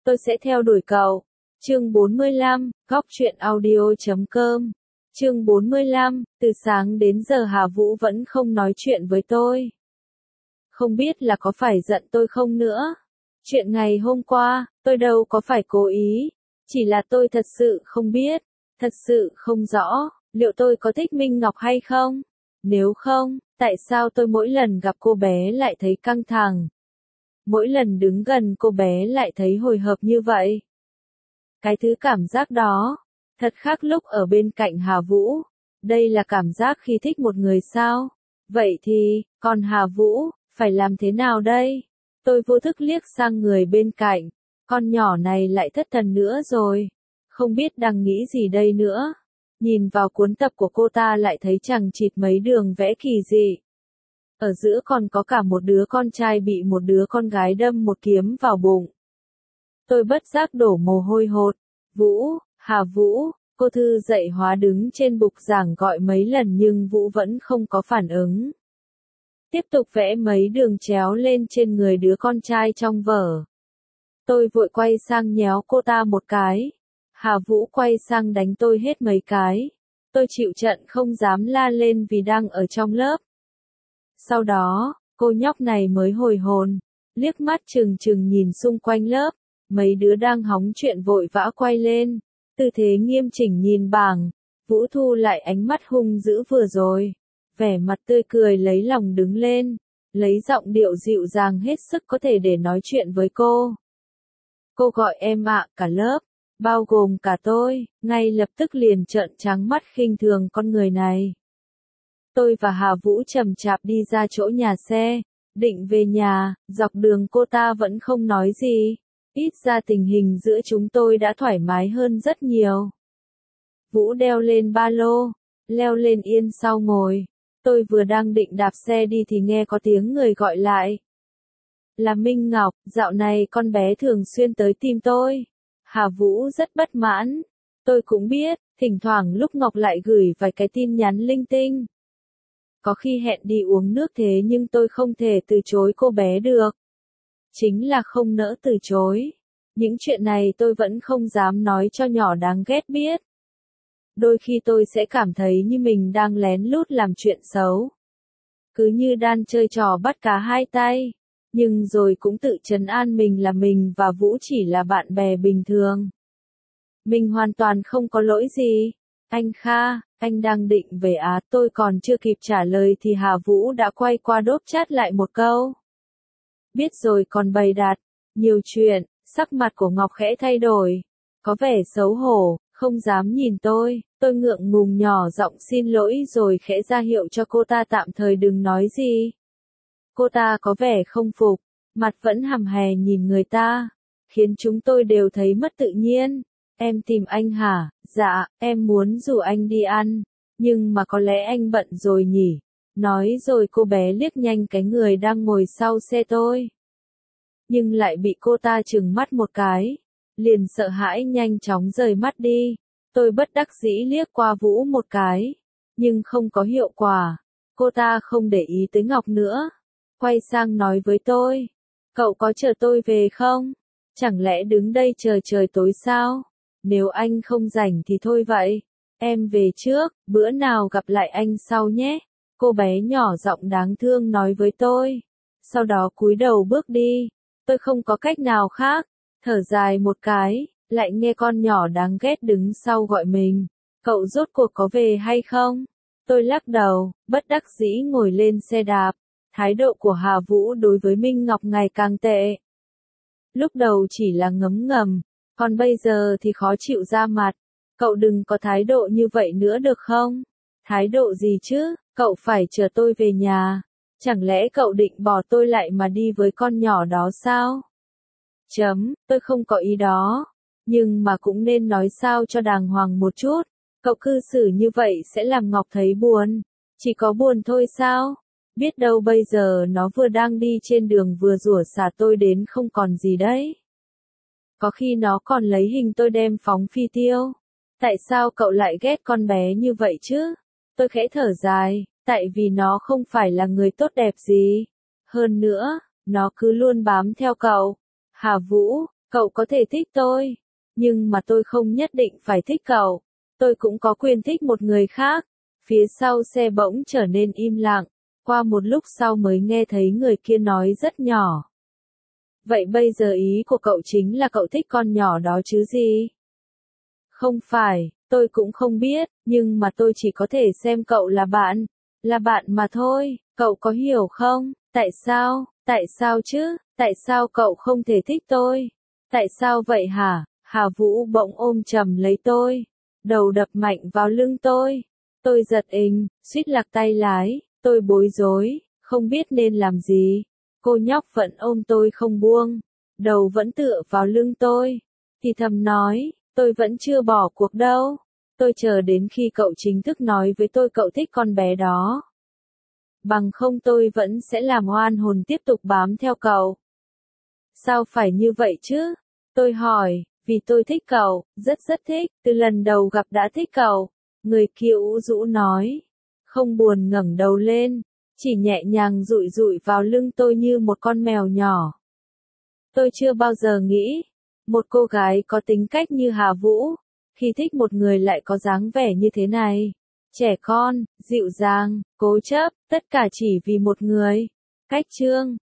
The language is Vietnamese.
tôi sẽ theo đuổi cậu. Chương 45, góc truyện audio.com. Chương 45, từ sáng đến giờ Hà Vũ vẫn không nói chuyện với tôi. Không biết là có phải giận tôi không nữa. Chuyện ngày hôm qua, tôi đâu có phải cố ý. Chỉ là tôi thật sự không biết, thật sự không rõ, liệu tôi có thích Minh Ngọc hay không? Nếu không, tại sao tôi mỗi lần gặp cô bé lại thấy căng thẳng? Mỗi lần đứng gần cô bé lại thấy hồi hộp như vậy? Cái thứ cảm giác đó, thật khác lúc ở bên cạnh Hà Vũ. Đây là cảm giác khi thích một người sao? Vậy thì, còn Hà Vũ, phải làm thế nào đây? Tôi vô thức liếc sang người bên cạnh, con nhỏ này lại thất thần nữa rồi. Không biết đang nghĩ gì đây nữa. Nhìn vào cuốn tập của cô ta lại thấy chằng chịt mấy đường vẽ kỳ dị. Ở giữa còn có cả một đứa con trai bị một đứa con gái đâm một kiếm vào bụng. Tôi bất giác đổ mồ hôi hột. Vũ, Hà Vũ, cô Thư dạy hóa đứng trên bục giảng gọi mấy lần nhưng Vũ vẫn không có phản ứng. Tiếp tục vẽ mấy đường chéo lên trên người đứa con trai trong vở. Tôi vội quay sang nhéo cô ta một cái. Hà Vũ quay sang đánh tôi hết mấy cái. Tôi chịu trận không dám la lên vì đang ở trong lớp. Sau đó, cô nhóc này mới hồi hồn, liếc mắt trừng trừng nhìn xung quanh lớp. Mấy đứa đang hóng chuyện vội vã quay lên, tư thế nghiêm chỉnh nhìn bảng. Vũ thu lại ánh mắt hung dữ vừa rồi, vẻ mặt tươi cười lấy lòng đứng lên, lấy giọng điệu dịu dàng hết sức có thể để nói chuyện với cô. Cô gọi em ạ, cả lớp, bao gồm cả tôi, ngay lập tức liền trợn trắng mắt khinh thường con người này. Tôi và Hà Vũ chậm chạp đi ra chỗ nhà xe, định về nhà, dọc đường cô ta vẫn không nói gì. Ít ra tình hình giữa chúng tôi đã thoải mái hơn rất nhiều. Vũ đeo lên ba lô, leo lên yên sau ngồi. Tôi vừa đang định đạp xe đi thì nghe có tiếng người gọi lại. Là Minh Ngọc, dạo này con bé thường xuyên tới tìm tôi. Hà Vũ rất bất mãn. Tôi cũng biết, thỉnh thoảng lúc Ngọc lại gửi vài cái tin nhắn linh tinh. Có khi hẹn đi uống nước thế nhưng tôi không thể từ chối cô bé được. Chính là không nỡ từ chối. Những chuyện này tôi vẫn không dám nói cho nhỏ đáng ghét biết. Đôi khi tôi sẽ cảm thấy như mình đang lén lút làm chuyện xấu. Cứ như đang chơi trò bắt cá hai tay. Nhưng rồi cũng tự trấn an mình là mình và Vũ chỉ là bạn bè bình thường. Mình hoàn toàn không có lỗi gì. Anh Kha, anh đang định về Á, tôi còn chưa kịp trả lời thì Hà Vũ đã quay qua đốp chat lại một câu. Biết rồi còn bày đặt, nhiều chuyện, sắc mặt của Ngọc khẽ thay đổi, có vẻ xấu hổ, không dám nhìn tôi ngượng ngùng nhỏ giọng xin lỗi rồi khẽ ra hiệu cho cô ta tạm thời đừng nói gì. Cô ta có vẻ không phục, mặt vẫn hầm hè nhìn người ta, khiến chúng tôi đều thấy mất tự nhiên. Em tìm anh hả? Dạ, em muốn rủ anh đi ăn, nhưng mà có lẽ anh bận rồi nhỉ. Nói rồi cô bé liếc nhanh cái người đang ngồi sau xe tôi. Nhưng lại bị cô ta trừng mắt một cái, liền sợ hãi nhanh chóng rời mắt đi. Tôi bất đắc dĩ liếc qua Vũ một cái, nhưng không có hiệu quả. Cô ta không để ý tới Ngọc nữa, quay sang nói với tôi. Cậu có chờ tôi về không? Chẳng lẽ đứng đây chờ trời tối sao? Nếu anh không rảnh thì thôi vậy. Em về trước, bữa nào gặp lại anh sau nhé. Cô bé nhỏ giọng đáng thương nói với tôi. Sau đó cúi đầu bước đi. Tôi không có cách nào khác. Thở dài một cái, lại nghe con nhỏ đáng ghét đứng sau gọi mình. Cậu rốt cuộc có về hay không? Tôi lắc đầu, bất đắc dĩ ngồi lên xe đạp. Thái độ của Hà Vũ đối với Minh Ngọc ngày càng tệ. Lúc đầu chỉ là ngấm ngầm, còn bây giờ thì khó chịu ra mặt. Cậu đừng có thái độ như vậy nữa được không? Thái độ gì chứ? Cậu phải chờ tôi về nhà. Chẳng lẽ cậu định bỏ tôi lại mà đi với con nhỏ đó sao? Tôi không có ý đó. Nhưng mà cũng nên nói sao cho đàng hoàng một chút. Cậu cư xử như vậy sẽ làm Ngọc thấy buồn. Chỉ có buồn thôi sao? Biết đâu bây giờ nó vừa đang đi trên đường vừa rủa xả tôi đến không còn gì đấy. Có khi nó còn lấy hình tôi đem phóng phi tiêu. Tại sao cậu lại ghét con bé như vậy chứ? Tôi khẽ thở dài, tại vì nó không phải là người tốt đẹp gì. Hơn nữa, nó cứ luôn bám theo cậu. Hà Vũ, Cậu có thể thích tôi, nhưng mà tôi không nhất định phải thích cậu. Tôi cũng có quyền thích một người khác. Phía sau xe bỗng trở nên im lặng, qua một lúc sau mới nghe thấy người kia nói rất nhỏ. Vậy bây giờ ý của cậu chính là cậu thích con nhỏ đó chứ gì? Không phải, tôi cũng không biết, nhưng mà tôi chỉ có thể xem cậu là bạn mà thôi, cậu có hiểu không? Tại sao chứ, tại sao cậu không thể thích tôi? Tại sao vậy hả? Hà Vũ bỗng ôm chầm lấy tôi, đầu đập mạnh vào lưng tôi. Tôi giật mình, suýt lạc tay lái, tôi bối rối, không biết nên làm gì. Cô nhóc vẫn ôm tôi không buông, đầu vẫn tựa vào lưng tôi, thì thầm nói, tôi vẫn chưa bỏ cuộc đâu. Tôi chờ đến khi cậu chính thức nói với tôi cậu thích con bé đó. Bằng không tôi vẫn sẽ làm oan hồn tiếp tục bám theo cậu. Sao phải như vậy chứ? Tôi hỏi, vì tôi thích cậu, rất thích, từ lần đầu gặp đã thích cậu. Người kia ủ rũ nói, không buồn ngẩng đầu lên, chỉ nhẹ nhàng dụi dụi vào lưng tôi như một con mèo nhỏ. Tôi chưa bao giờ nghĩ, một cô gái có tính cách như Hà Vũ, khi thích một người lại có dáng vẻ như thế này. Trẻ con, dịu dàng, cố chấp, tất cả chỉ vì một người. Cách chương